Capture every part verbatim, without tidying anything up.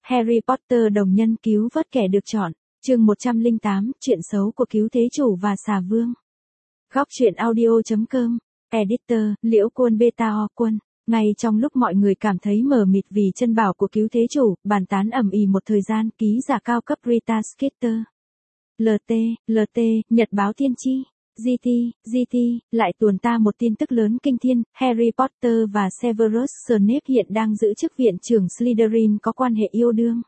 Harry Potter đồng nhân cứu vớt kẻ được chọn, chương một trăm lẻ tám, chuyện xấu của cứu thế chủ và xà vương. Góc truyện audio.com, Editor, Liễu Quân Beta O Quân. Ngay trong lúc mọi người cảm thấy mờ mịt vì chân bảo của cứu thế chủ, bàn tán ầm ĩ một thời gian, ký giả cao cấp Rita Skeeter, lờ tê, lờ tê, Nhật báo Tiên tri, giê tê, giê tê, lại tuồn ta một tin tức lớn kinh thiên, Harry Potter và Severus Snape hiện đang giữ chức viện trưởng Slytherin có quan hệ yêu đương.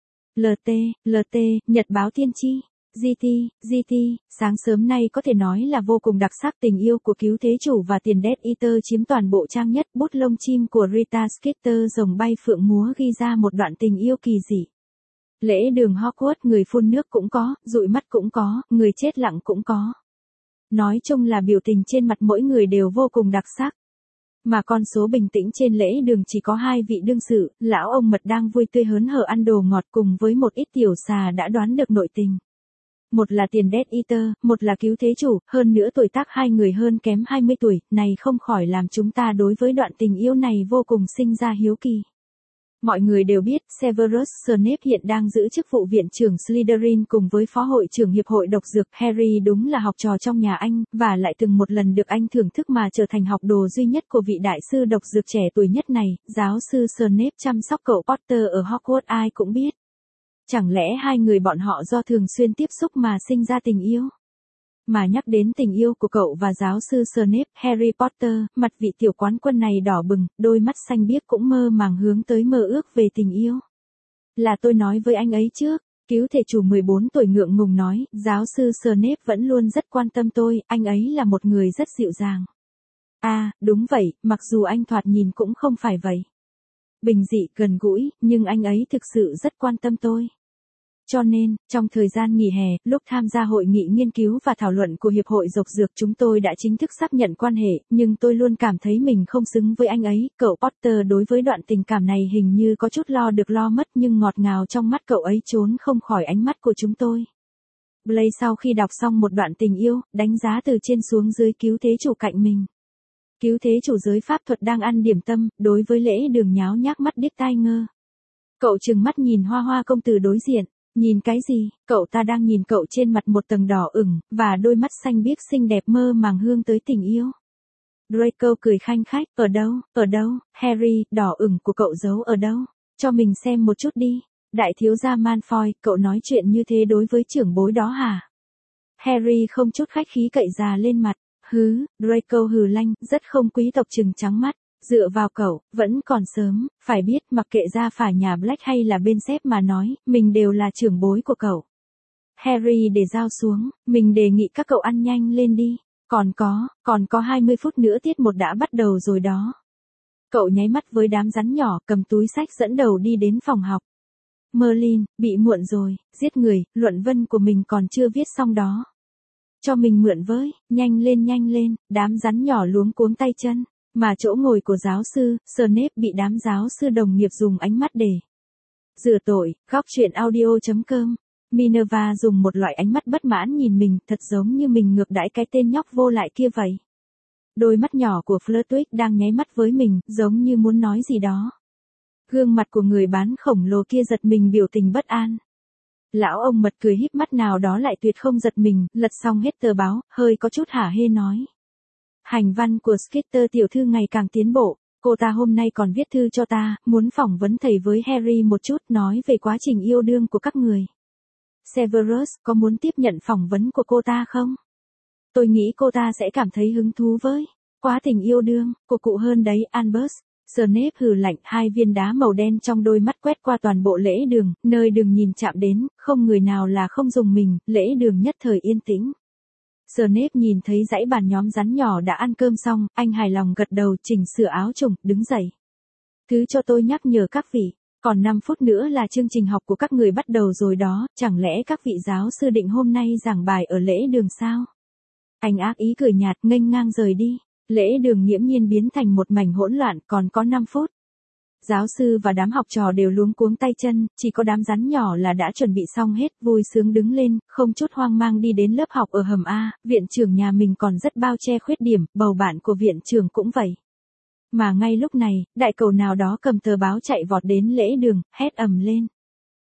lờ tê, lờ tê, Nhật báo Tiên tri, giê tê, giê tê, sáng sớm nay có thể nói là vô cùng đặc sắc, tình yêu của cứu thế chủ và tiền Death Eater chiếm toàn bộ trang nhất, bút lông chim của Rita Skeeter rồng bay phượng múa ghi ra một đoạn tình yêu kỳ dị. Lễ đường Hogwarts người phun nước cũng có, dụi mắt cũng có, người chết lặng cũng có. Nói chung là biểu tình trên mặt mỗi người đều vô cùng đặc sắc. Mà con số bình tĩnh trên lễ đường chỉ có hai vị đương sự, lão ông mật đang vui tươi hớn hở ăn đồ ngọt cùng với một ít tiểu xà đã đoán được nội tình. Một là tiền Death Eater, một là cứu thế chủ, hơn nữa tuổi tác hai người hơn kém hai mươi tuổi, này không khỏi làm chúng ta đối với đoạn tình yêu này vô cùng sinh ra hiếu kỳ. Mọi người đều biết, Severus Snape hiện đang giữ chức vụ viện trưởng Slytherin cùng với phó hội trưởng hiệp hội độc dược. Harry đúng là học trò trong nhà anh, và lại từng một lần được anh thưởng thức mà trở thành học đồ duy nhất của vị đại sư độc dược trẻ tuổi nhất này. Giáo sư Snape chăm sóc cậu Potter ở Hogwarts ai cũng biết. Chẳng lẽ hai người bọn họ do thường xuyên tiếp xúc mà sinh ra tình yêu? Mà nhắc đến tình yêu của cậu và giáo sư Snape, Harry Potter, mặt vị tiểu quán quân này đỏ bừng, đôi mắt xanh biếc cũng mơ màng hướng tới mơ ước về tình yêu. Là tôi nói với anh ấy trước, cứu thể chủ mười bốn tuổi ngượng ngùng nói, giáo sư Snape vẫn luôn rất quan tâm tôi, anh ấy là một người rất dịu dàng. À, đúng vậy, mặc dù anh thoạt nhìn cũng không phải vậy. Bình dị, gần gũi, nhưng anh ấy thực sự rất quan tâm tôi. Cho nên, trong thời gian nghỉ hè, lúc tham gia hội nghị nghiên cứu và thảo luận của Hiệp hội Dược Dược chúng tôi đã chính thức xác nhận quan hệ, nhưng tôi luôn cảm thấy mình không xứng với anh ấy. Cậu Potter đối với đoạn tình cảm này hình như có chút lo được lo mất nhưng ngọt ngào trong mắt cậu ấy trốn không khỏi ánh mắt của chúng tôi. Blaise sau khi đọc xong một đoạn tình yêu, đánh giá từ trên xuống dưới cứu thế chủ cạnh mình. Cứu thế chủ giới pháp thuật đang ăn điểm tâm, đối với lễ đường nháo nhác mắt điếc tai ngơ. Cậu trừng mắt nhìn Hoa Hoa công tử đối diện. Nhìn cái gì, cậu ta đang nhìn cậu trên mặt một tầng đỏ ửng, và đôi mắt xanh biếc xinh đẹp mơ màng hướng tới tình yêu. Draco cười khanh khách, ở đâu, ở đâu, Harry, đỏ ửng của cậu giấu ở đâu, cho mình xem một chút đi. Đại thiếu gia Malfoy, cậu nói chuyện như thế đối với trưởng bối đó hả? Harry không chút khách khí cậy già lên mặt, hứ, Draco hừ lanh, rất không quý tộc trừng trắng mắt. Dựa vào cậu, vẫn còn sớm, phải biết mặc kệ ra phải nhà Black hay là bên Sếp mà nói, mình đều là trưởng bối của cậu. Harry để dao xuống, mình đề nghị các cậu ăn nhanh lên đi, còn có, còn có hai mươi phút nữa tiết một đã bắt đầu rồi đó. Cậu nháy mắt với đám rắn nhỏ, cầm túi sách dẫn đầu đi đến phòng học. Merlin, bị muộn rồi, giết người, luận văn của mình còn chưa viết xong đó. Cho mình mượn với, nhanh lên nhanh lên, đám rắn nhỏ luống cuống tay chân. Mà chỗ ngồi của giáo sư, Snape bị đám giáo sư đồng nghiệp dùng ánh mắt để rửa tội. Góc truyện audio.com, Minerva dùng một loại ánh mắt bất mãn nhìn mình, thật giống như mình ngược đãi cái tên nhóc vô lại kia vậy. Đôi mắt nhỏ của Flitwick đang nháy mắt với mình, giống như muốn nói gì đó. Gương mặt của người bán khổng lồ kia giật mình biểu tình bất an. Lão ông mật cười híp mắt nào đó lại tuyệt không giật mình, lật xong hết tờ báo, hơi có chút hả hê nói. Hành văn của Skeeter tiểu thư ngày càng tiến bộ, cô ta hôm nay còn viết thư cho ta, muốn phỏng vấn thầy với Harry một chút, nói về quá trình yêu đương của các người. Severus, có muốn tiếp nhận phỏng vấn của cô ta không? Tôi nghĩ cô ta sẽ cảm thấy hứng thú với quá trình yêu đương của cụ hơn đấy, Albus. Snape hừ lạnh, hai viên đá màu đen trong đôi mắt quét qua toàn bộ lễ đường, nơi đường nhìn chạm đến, không người nào là không dùng mình, lễ đường nhất thời yên tĩnh. Snape nhìn thấy dãy bàn nhóm rắn nhỏ đã ăn cơm xong, anh hài lòng gật đầu chỉnh sửa áo trùng, đứng dậy. Thứ cho tôi nhắc nhở các vị, còn năm phút nữa là chương trình học của các người bắt đầu rồi đó, chẳng lẽ các vị giáo sư định hôm nay giảng bài ở lễ đường sao? Anh ác ý cười nhạt nghênh ngang rời đi, lễ đường nghiễm nhiên biến thành một mảnh hỗn loạn, còn có năm phút. Giáo sư và đám học trò đều luống cuống tay chân, chỉ có đám rắn nhỏ là đã chuẩn bị xong hết, vui sướng đứng lên, không chút hoang mang đi đến lớp học ở hầm A, viện trưởng nhà mình còn rất bao che khuyết điểm, bầu bạn của viện trưởng cũng vậy. Mà ngay lúc này, đại cầu nào đó cầm tờ báo chạy vọt đến lễ đường, hét ầm lên.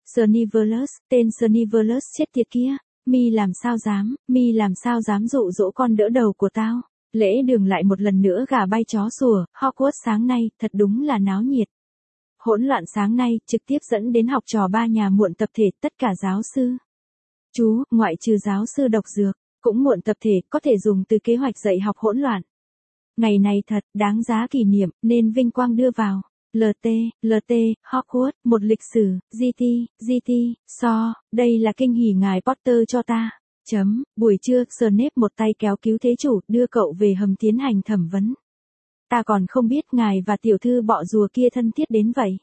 Snivellus, tên Snivellus chết tiệt kia, mi làm sao dám, mi làm sao dám dụ dỗ con đỡ đầu của tao. Lễ đường lại một lần nữa gà bay chó sủa, Hogwarts sáng nay, thật đúng là náo nhiệt. Hỗn loạn sáng nay, trực tiếp dẫn đến học trò ba nhà muộn tập thể, tất cả giáo sư. Chú, ngoại trừ giáo sư độc dược, cũng muộn tập thể, có thể dùng từ kế hoạch dạy học hỗn loạn. Ngày này thật, đáng giá kỷ niệm, nên vinh quang đưa vào. lờ tê, lờ tê, Hogwarts, một lịch sử, giê tê, giê tê, so, đây là kinh hỉ ngài Potter cho ta. Chấm, buổi trưa, Snape một tay kéo cứu thế chủ, đưa cậu về hầm tiến hành thẩm vấn. Ta còn không biết ngài và tiểu thư bọ rùa kia thân thiết đến vậy.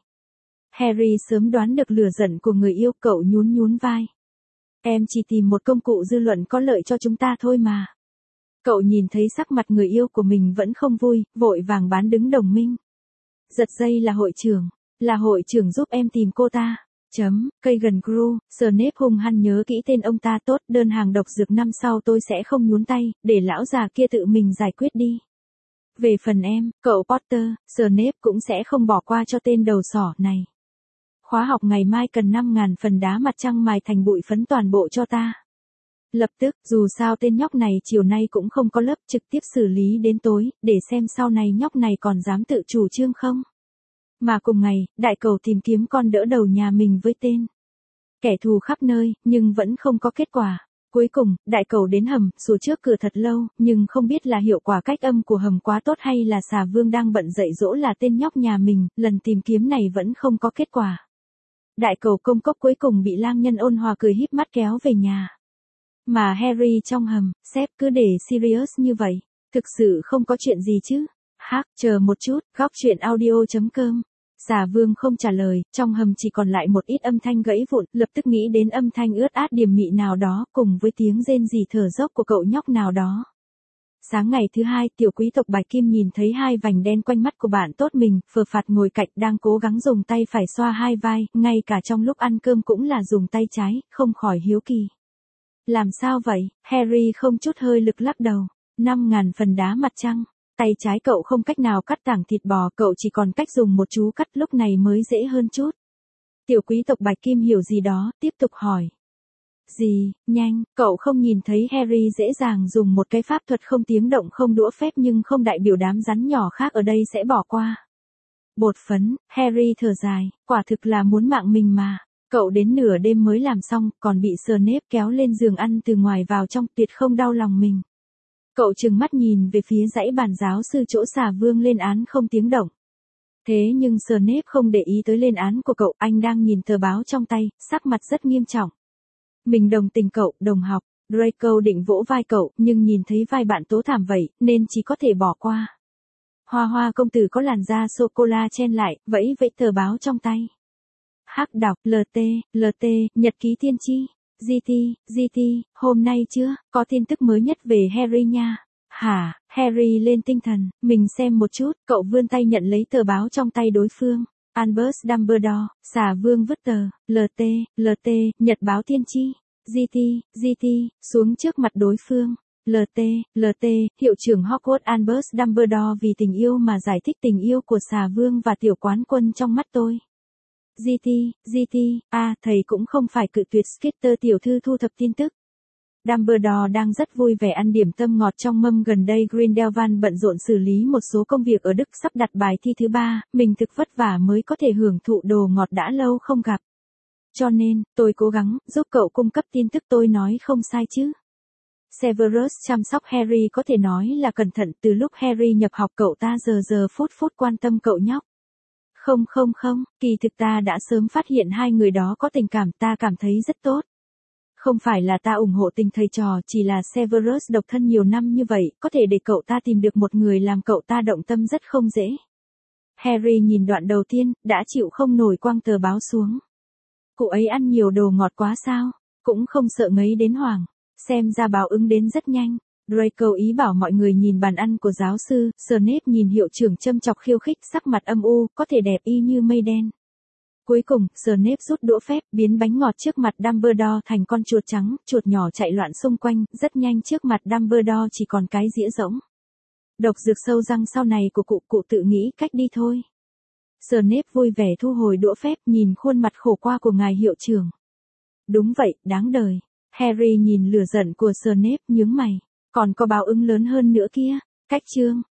Harry sớm đoán được lửa giận của người yêu, cậu nhún nhún vai. Em chỉ tìm một công cụ dư luận có lợi cho chúng ta thôi mà. Cậu nhìn thấy sắc mặt người yêu của mình vẫn không vui, vội vàng bán đứng đồng minh. Giật dây là hội trưởng, là hội trưởng giúp em tìm cô ta. Chấm, cây gần Gru, Snape hung hăng nhớ kỹ tên ông ta tốt, đơn hàng độc dược năm sau tôi sẽ không nhún tay, để lão già kia tự mình giải quyết đi. Về phần em, cậu Potter, Snape cũng sẽ không bỏ qua cho tên đầu sỏ này. Khóa học ngày mai cần năm nghìn phần đá mặt trăng mài thành bụi phấn toàn bộ cho ta. Lập tức, dù sao tên nhóc này chiều nay cũng không có lớp, trực tiếp xử lý đến tối, để xem sau này nhóc này còn dám tự chủ trương không. Mà cùng ngày, đại cầu tìm kiếm con đỡ đầu nhà mình với tên kẻ thù khắp nơi, nhưng vẫn không có kết quả. Cuối cùng, đại cầu đến hầm, sủa trước cửa thật lâu, nhưng không biết là hiệu quả cách âm của hầm quá tốt hay là xà vương đang bận dạy dỗ là tên nhóc nhà mình, lần tìm kiếm này vẫn không có kết quả. Đại cầu công cốc cuối cùng bị lang nhân ôn hòa cười híp mắt kéo về nhà. Mà Harry trong hầm, sếp cứ để Sirius như vậy, thực sự không có chuyện gì chứ. Hắc, chờ một chút, góc truyện audio chấm com. Xà vương không trả lời, trong hầm chỉ còn lại một ít âm thanh gãy vụn, lập tức nghĩ đến âm thanh ướt át điềm mị nào đó, cùng với tiếng rên rỉ thở dốc của cậu nhóc nào đó. Sáng ngày thứ hai, tiểu quý tộc Bạch Kim nhìn thấy hai vành đen quanh mắt của bạn tốt mình, phờ phạt ngồi cạnh đang cố gắng dùng tay phải xoa hai vai, ngay cả trong lúc ăn cơm cũng là dùng tay trái, không khỏi hiếu kỳ. Làm sao vậy? Harry không chút hơi lực lắc đầu. năm nghìn phần đá mặt trăng. Tay trái cậu không cách nào cắt tảng thịt bò, cậu chỉ còn cách dùng một chú cắt, lúc này mới dễ hơn chút. Tiểu quý tộc Bạch Kim hiểu gì đó, tiếp tục hỏi. Gì, nhanh, cậu không nhìn thấy Harry dễ dàng dùng một cái pháp thuật không tiếng động không đũa phép nhưng không đại biểu đám rắn nhỏ khác ở đây sẽ bỏ qua. Bột phấn, Harry thở dài, quả thực là muốn mạng mình mà. Cậu đến nửa đêm mới làm xong, còn bị Snape kéo lên giường ăn từ ngoài vào trong, tuyệt không đau lòng mình. Cậu trừng mắt nhìn về phía dãy bàn giáo sư chỗ xà vương lên án không tiếng động. Thế nhưng Snape không để ý tới lên án của cậu, anh đang nhìn tờ báo trong tay, sắc mặt rất nghiêm trọng. Mình đồng tình cậu, đồng học. Draco định vỗ vai cậu, nhưng nhìn thấy vai bạn tố thảm vậy, nên chỉ có thể bỏ qua. Hoa hoa công tử có làn da sô-cô-la chen lại, vẫy vẫy tờ báo trong tay. Hắc đọc, lờ tê, lờ tê, nhật ký tiên tri. giê tê, giê tê, hôm nay chưa, có tin tức mới nhất về Harry nha. Hả, Harry lên tinh thần, mình xem một chút, cậu vươn tay nhận lấy tờ báo trong tay đối phương. Albus Dumbledore, xà vương vứt tờ, lờ tê, lờ tê, nhật báo tiên tri. giê tê, giê tê, xuống trước mặt đối phương. lờ tê, lờ tê, hiệu trưởng Hogwarts Albus Dumbledore vì tình yêu mà giải thích tình yêu của xà vương và tiểu quán quân trong mắt tôi. giê tê, giê tê, à, thầy cũng không phải cự tuyệt Skeeter tiểu thư thu thập tin tức. Dumbledore đang rất vui vẻ ăn điểm tâm ngọt trong mâm gần đây. Grindelwald bận rộn xử lý một số công việc ở Đức sắp đặt bài thi thứ ba, mình thực vất vả mới có thể hưởng thụ đồ ngọt đã lâu không gặp. Cho nên, tôi cố gắng, giúp cậu cung cấp tin tức, tôi nói không sai chứ. Severus chăm sóc Harry có thể nói là cẩn thận, từ lúc Harry nhập học cậu ta giờ giờ phút phút quan tâm cậu nhóc. Không không không, kỳ thực ta đã sớm phát hiện hai người đó có tình cảm, ta cảm thấy rất tốt. Không phải là ta ủng hộ tình thầy trò, chỉ là Severus độc thân nhiều năm như vậy, có thể để cậu ta tìm được một người làm cậu ta động tâm rất không dễ. Harry nhìn đoạn đầu tiên, đã chịu không nổi quăng tờ báo xuống. Cụ ấy ăn nhiều đồ ngọt quá sao, cũng không sợ ngấy đến hoảng, xem ra báo ứng đến rất nhanh. Draco ý bảo mọi người nhìn bàn ăn của giáo sư, Snape nhìn hiệu trưởng châm chọc khiêu khích, sắc mặt âm u, có thể đẹp y như mây đen. Cuối cùng, Snape rút đũa phép, biến bánh ngọt trước mặt Dumbledore thành con chuột trắng, chuột nhỏ chạy loạn xung quanh, rất nhanh trước mặt Dumbledore chỉ còn cái dĩa rỗng. Độc dược sâu răng sau này của cụ, cụ tự nghĩ cách đi thôi. Snape vui vẻ thu hồi đũa phép nhìn khuôn mặt khổ qua của ngài hiệu trưởng. Đúng vậy, đáng đời. Harry nhìn lửa giận của Snape nhướng mày. Còn có báo ứng lớn hơn nữa kia. Cách chương.